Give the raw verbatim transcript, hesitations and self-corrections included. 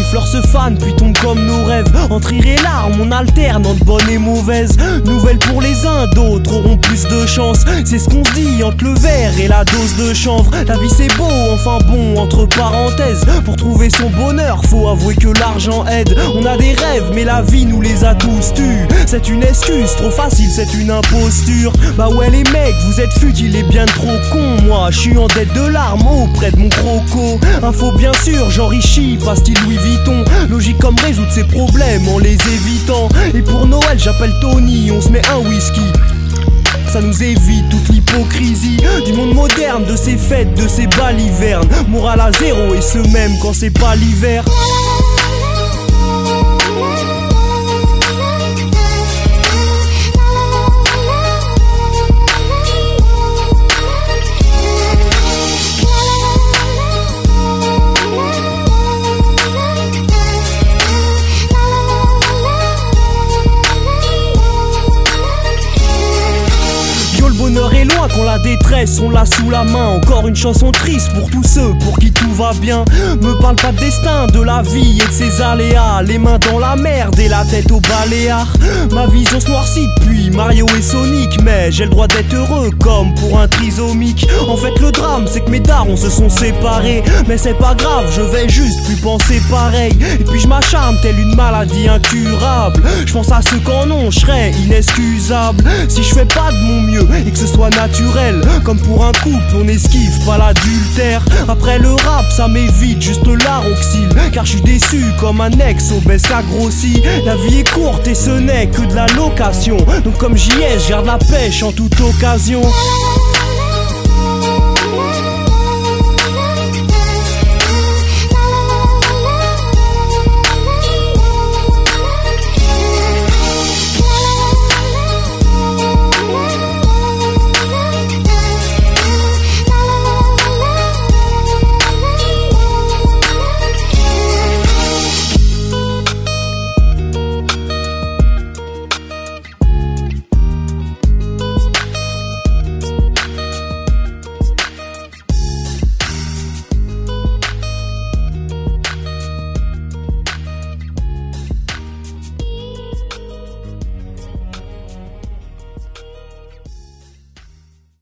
fleurs se fanent puis tombent comme nos rêves. Entre rire et larmes on alterne entre bonne et mauvaise nouvelle pour les uns, d'autres auront plus de chance. C'est ce qu'on se dit entre le verre et la dose de chanvre. La vie c'est beau, enfin bon, entre parenthèses. Pour trouver son bonheur, faut avouer que l'argent aide. On a des rêves, mais la vie nous les a tous tus. C'est une excuse, trop facile, c'est une imposture. Bah ouais les mecs, vous êtes futiles et bien trop cons. Moi, je suis en dette de larmes auprès de mon croco. Info bien sûr, j'enrichis, pas style Louis Vuitton. Logique comme résoudre ses problèmes en les évitant. Et pour Noël, j'appelle Tony, on se met un whisky. Ça nous évite toute l'hypocrisie du monde moderne, de ses fêtes, de ses balivernes. Morale à zéro et ce même quand c'est pas l'hiver. Le bonheur est loin quand la détresse on l'a sous la main. Encore une chanson triste pour tous ceux pour qui tout va bien. Me parle pas de destin, de la vie et de ses aléas. Les mains dans la merde et la tête au baléares. Ma vision se noircit depuis Mario et Sonic. Mais j'ai le droit d'être heureux comme pour un trisomique. En fait le drame c'est que mes darons se sont séparés. Mais c'est pas grave, je vais juste plus penser pareil. Et puis je m'acharne telle une maladie incurable. Je pense à ceux qu'en ont, je serais inexcusable. Si je fais pas de mon mieux et que ce soit naturel, comme pour un couple on esquive pas l'adultère. Après le rap ça m'évite juste l'aroxyle, car je suis déçu comme un ex obèse qu'a grossi. La vie est courte et ce n'est que de la location. Donc comme j'y ai, je garde la pêche en toute occasion.